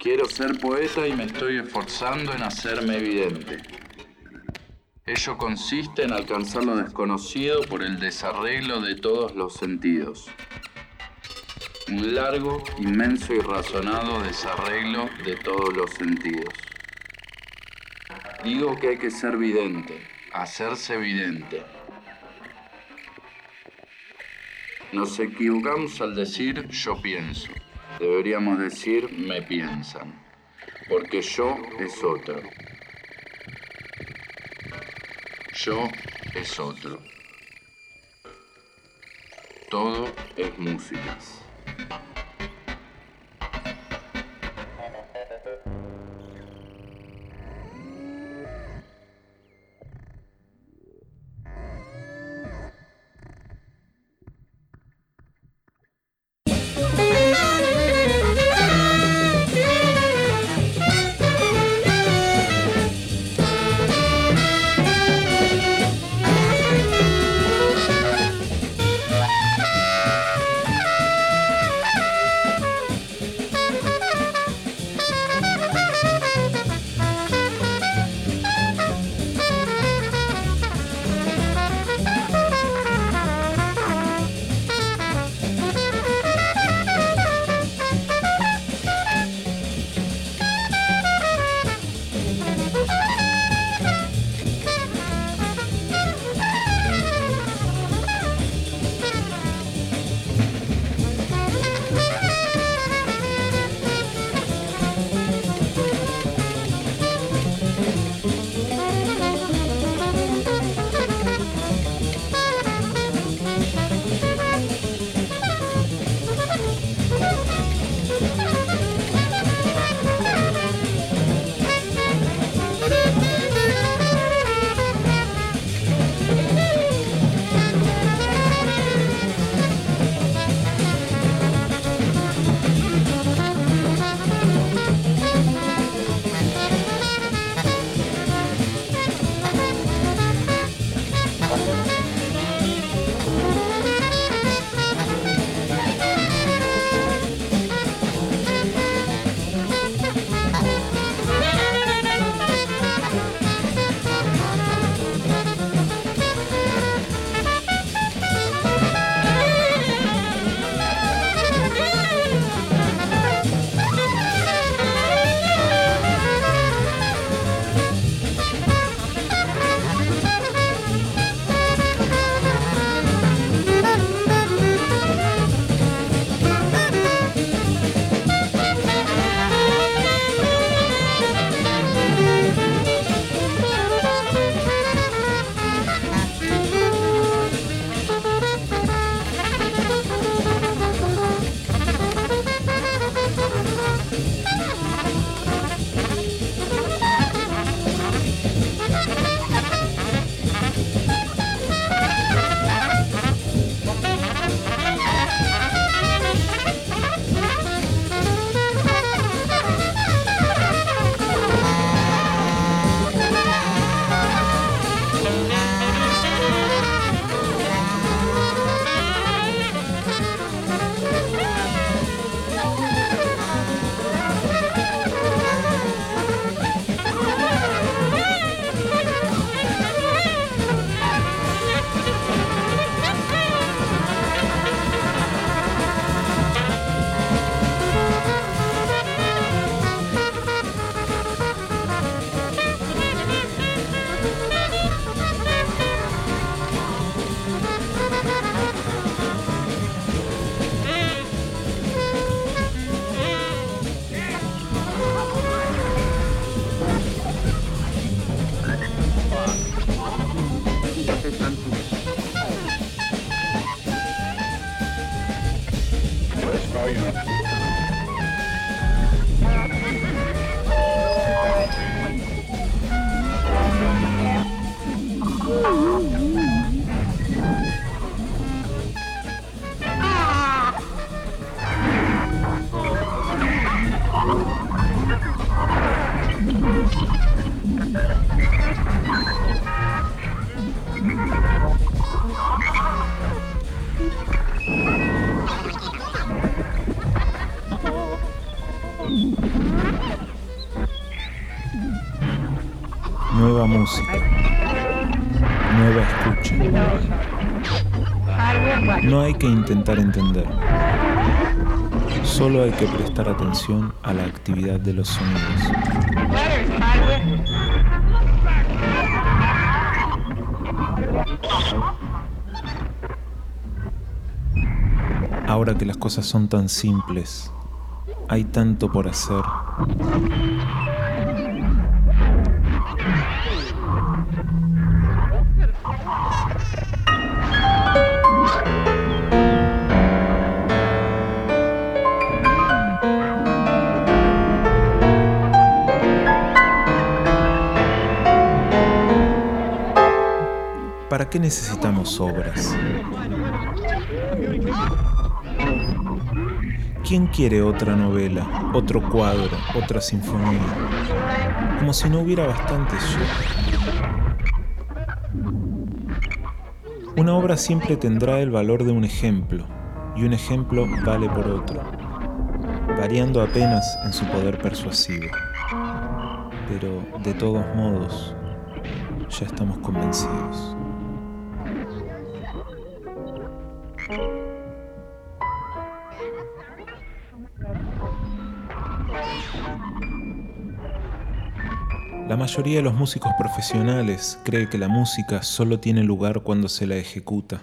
Quiero ser poeta y me estoy esforzando en hacerme evidente. Ello consiste en alcanzar lo desconocido por el desarreglo de todos los sentidos. Un largo, inmenso y razonado desarreglo de todos los sentidos. Digo que hay que ser vidente, hacerse evidente. Nos equivocamos al decir yo pienso. Deberíamos decir me piensan, porque yo es otro. Yo es otro. Todo es música. nueva música, nueva escucha. No hay que intentar entender, solo hay que prestar atención a la actividad de los sonidos. Ahora que las cosas son tan simples, hay tanto por hacer. ¿Para qué necesitamos obras? ¿Quién quiere otra novela, otro cuadro, otra sinfonía? Como si no hubiera bastantes ya. Una obra siempre tendrá el valor de un ejemplo, y un ejemplo vale por otro, variando apenas en su poder persuasivo. Pero, de todos modos, ya estamos convencidos. La mayoría de los músicos profesionales cree que la música solo tiene lugar cuando se la ejecuta.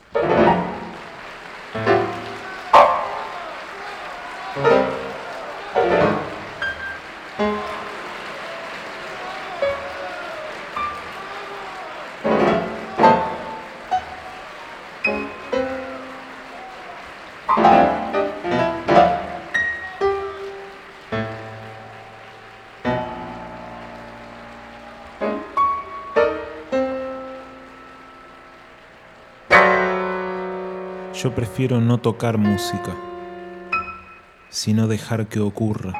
Yo prefiero no tocar música, sino dejar que ocurra.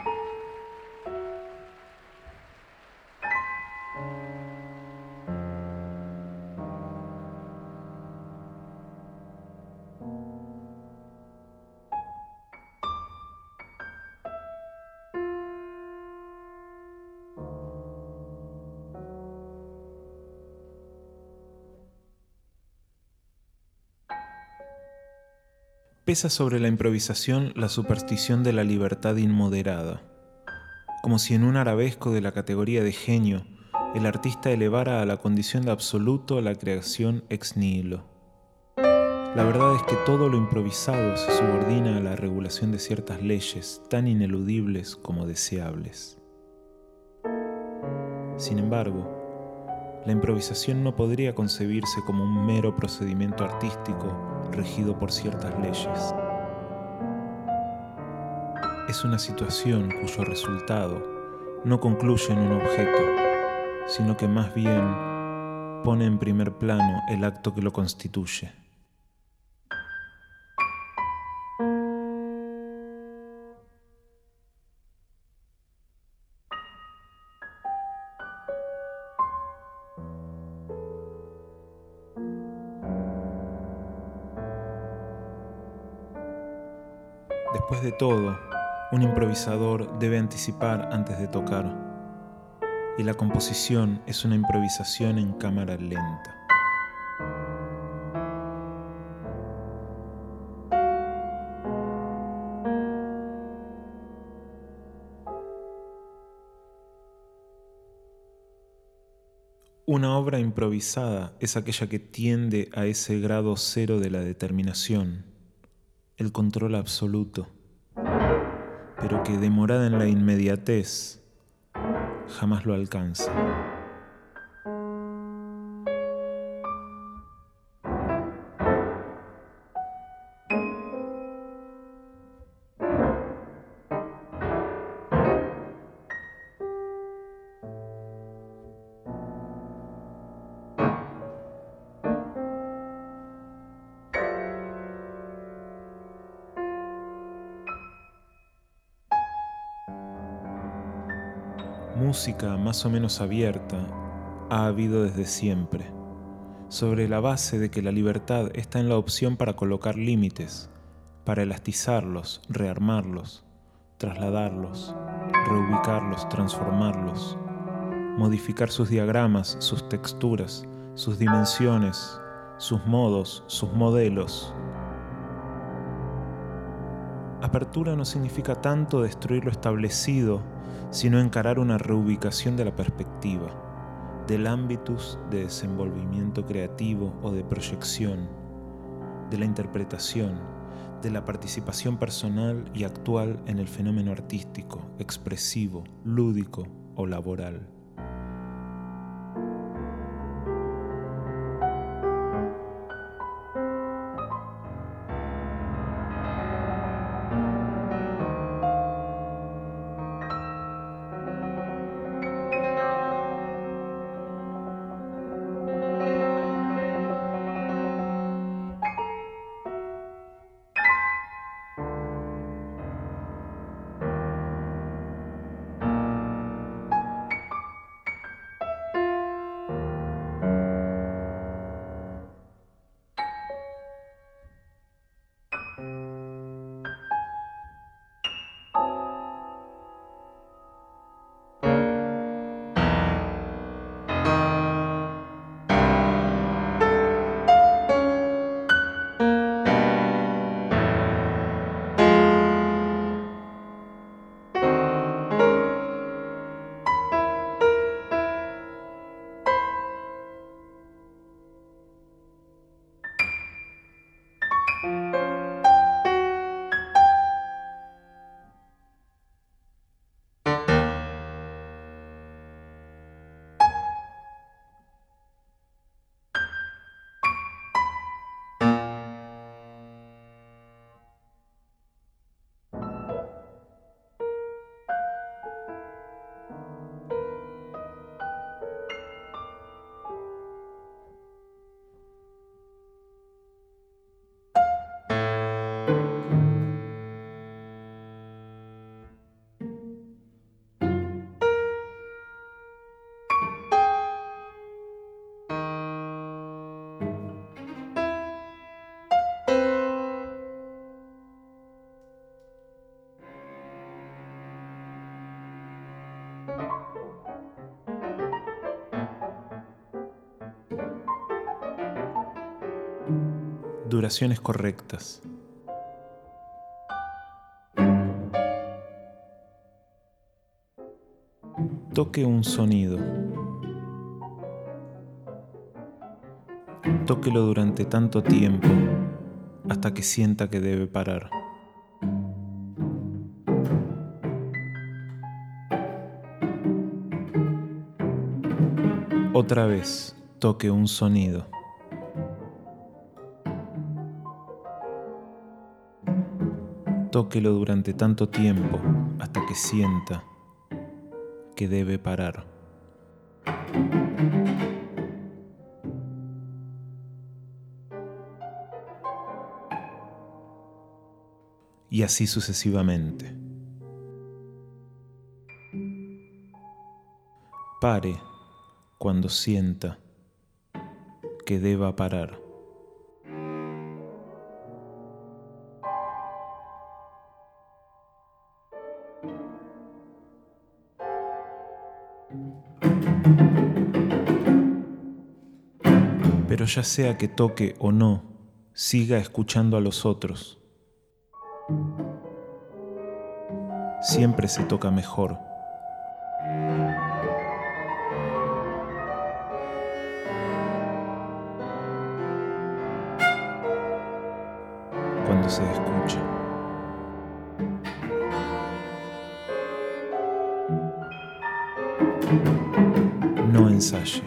Pesa sobre la improvisación la superstición de la libertad inmoderada, como si en un arabesco de la categoría de genio el artista elevara a la condición de absoluto la creación ex nihilo. La verdad es que todo lo improvisado se subordina a la regulación de ciertas leyes tan ineludibles como deseables. Sin embargo, la improvisación no podría concebirse como un mero procedimiento artístico regido por ciertas leyes. Es una situación cuyo resultado no concluye en un objeto, sino que más bien pone en primer plano el acto que lo constituye. Después de todo, un improvisador debe anticipar antes de tocar, y la composición es una improvisación en cámara lenta. Una obra improvisada es aquella que tiende a ese grado cero de la determinación, el control absoluto, pero que demorada en la inmediatez jamás lo alcanza. Música más o menos abierta ha habido desde siempre, sobre la base de que la libertad está en la opción para colocar límites, para elastizarlos, rearmarlos, trasladarlos, reubicarlos, transformarlos, modificar sus diagramas, sus texturas, sus dimensiones, sus modos, sus modelos. Apertura no significa tanto destruir lo establecido, sino encarar una reubicación de la perspectiva, del ámbitus de desenvolvimiento creativo o de proyección, de la interpretación, de la participación personal y actual en el fenómeno artístico, expresivo, lúdico o laboral. Duraciones correctas. Toque un sonido. Tóquelo durante tanto tiempo hasta que sienta que debe parar. Otra vez, toque un sonido. Tóquelo durante tanto tiempo hasta que sienta que debe parar. Y así sucesivamente. Pare cuando sienta que deba parar. Pero ya sea que toque o no, siga escuchando a los otros. Siempre se toca mejor. Cuando se escucha. No ensaye.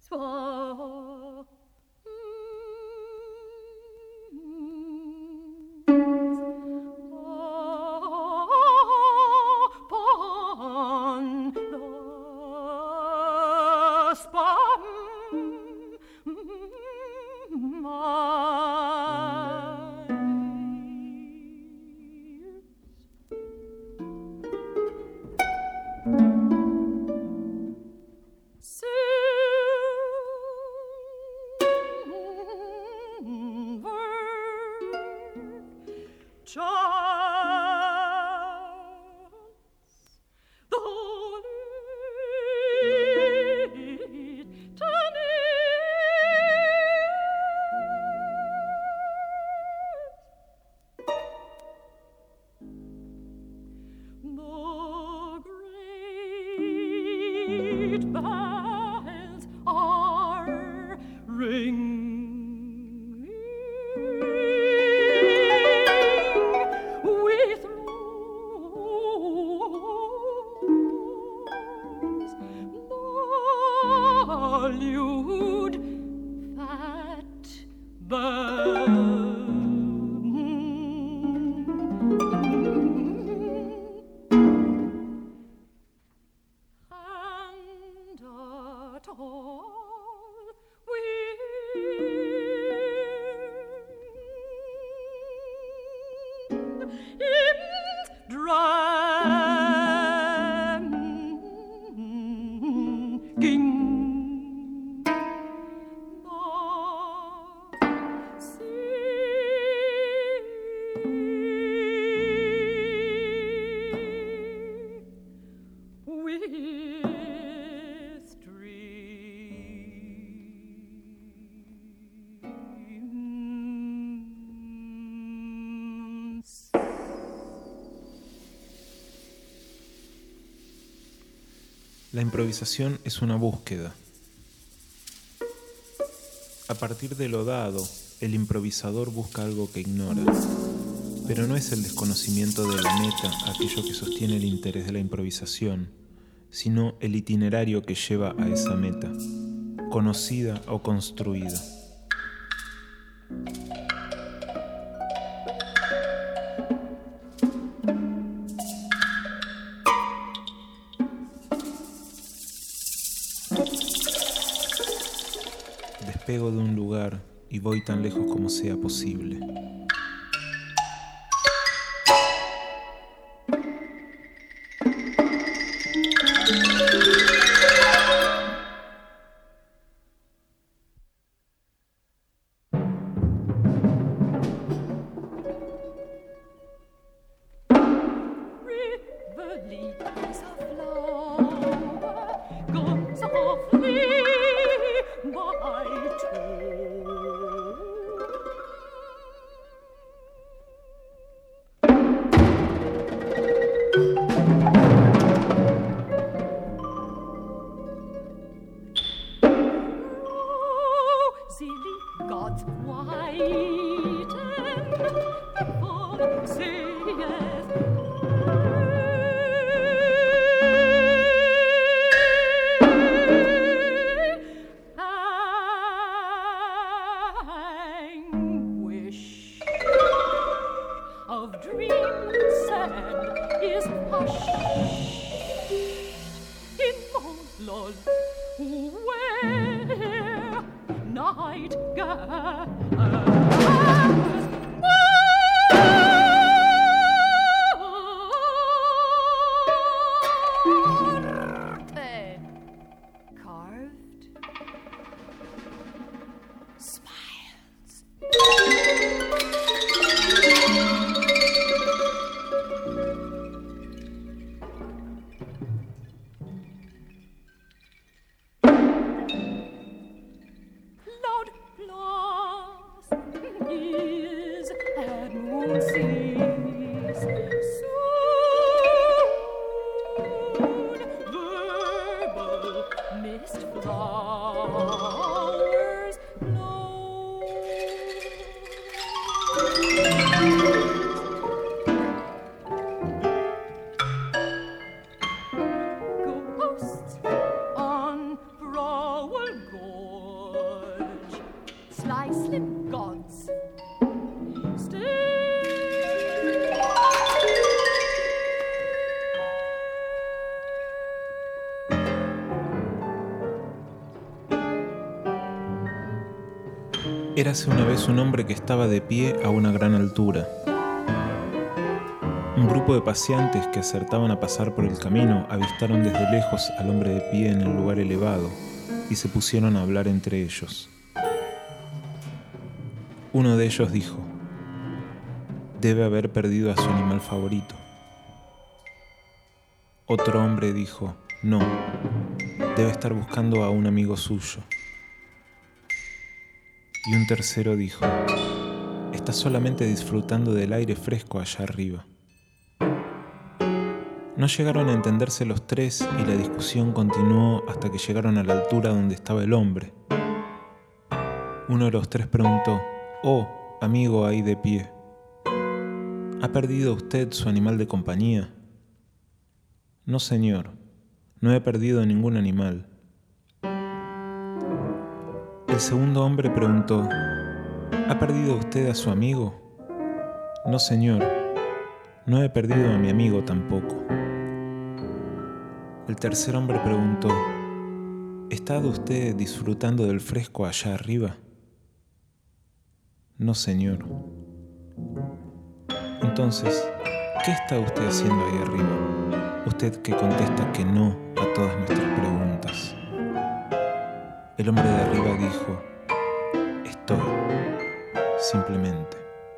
La improvisación es una búsqueda. A partir de lo dado, el improvisador busca algo que ignora, pero no es el desconocimiento de la meta aquello que sostiene el interés de la improvisación, sino el itinerario que lleva a esa meta, conocida o construida. Despego de un lugar y voy tan lejos como sea posible. Érase una vez un hombre que estaba de pie a una gran altura. Un grupo de paseantes que acertaban a pasar por el camino avistaron desde lejos al hombre de pie en el lugar elevado y se pusieron a hablar entre ellos. Uno de ellos dijo: «Debe haber perdido a su animal favorito». Otro hombre dijo: «No, debe estar buscando a un amigo suyo». Y un tercero dijo: «Está solamente disfrutando del aire fresco allá arriba». No llegaron a entenderse los tres y la discusión continuó hasta que llegaron a la altura donde estaba el hombre. Uno de los tres preguntó: «Oh, amigo ahí de pie, ¿ha perdido usted su animal de compañía?» «No, señor, no he perdido ningún animal». El segundo hombre preguntó: ¿ha perdido usted a su amigo?» «No, señor, no he perdido a mi amigo tampoco». El tercer hombre preguntó: ¿está usted disfrutando del fresco allá arriba?» «No, señor». «Entonces, ¿qué está usted haciendo ahí arriba? Usted que contesta que no a todas nuestras preguntas». El hombre de arriba dijo: «Estoy, simplemente».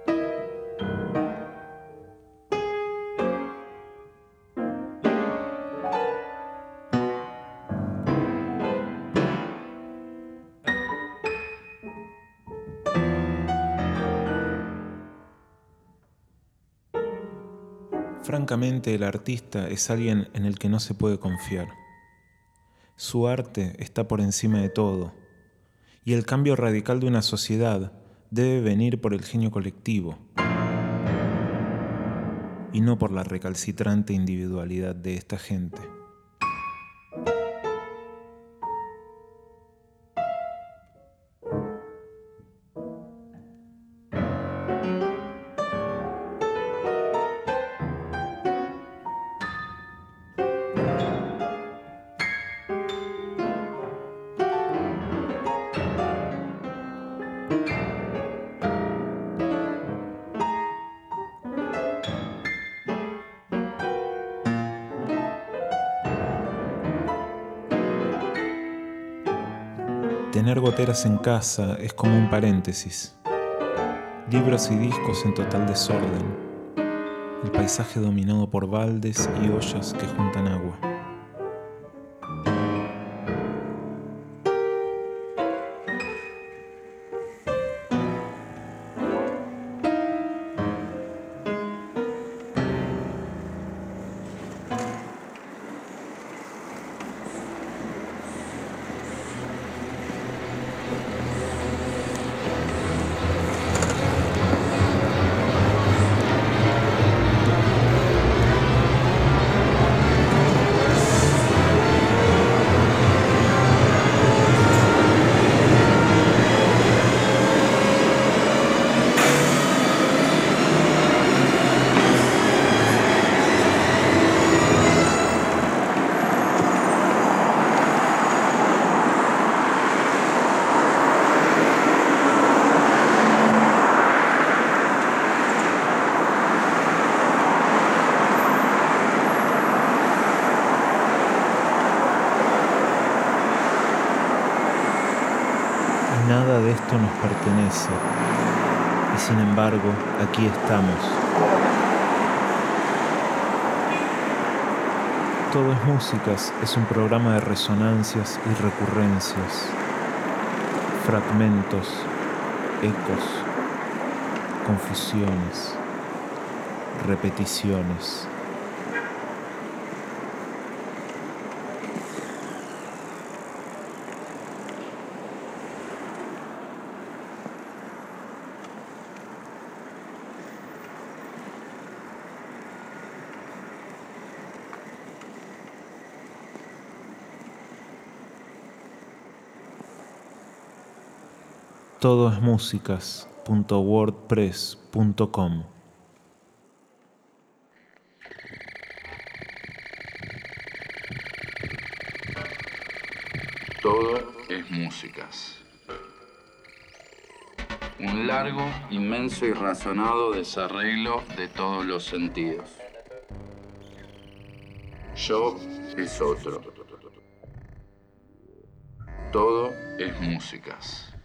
Francamente, el artista es alguien en el que no se puede confiar. Su arte está por encima de todo, y el cambio radical de una sociedad debe venir por el genio colectivo y no por la recalcitrante individualidad de esta gente. Tener goteras en casa es como un paréntesis. Libros y discos en total desorden. El paisaje dominado por baldes y ollas que juntan agua. Nada de esto nos pertenece, y sin embargo, aquí estamos. Todo es Músicas es un programa de resonancias y recurrencias, fragmentos, ecos, confusiones, repeticiones. todoesmusicas.wordpress.com. Todo es Músicas. Un largo, inmenso y razonado desarreglo de todos los sentidos. Yo es otro. Todo es músicas.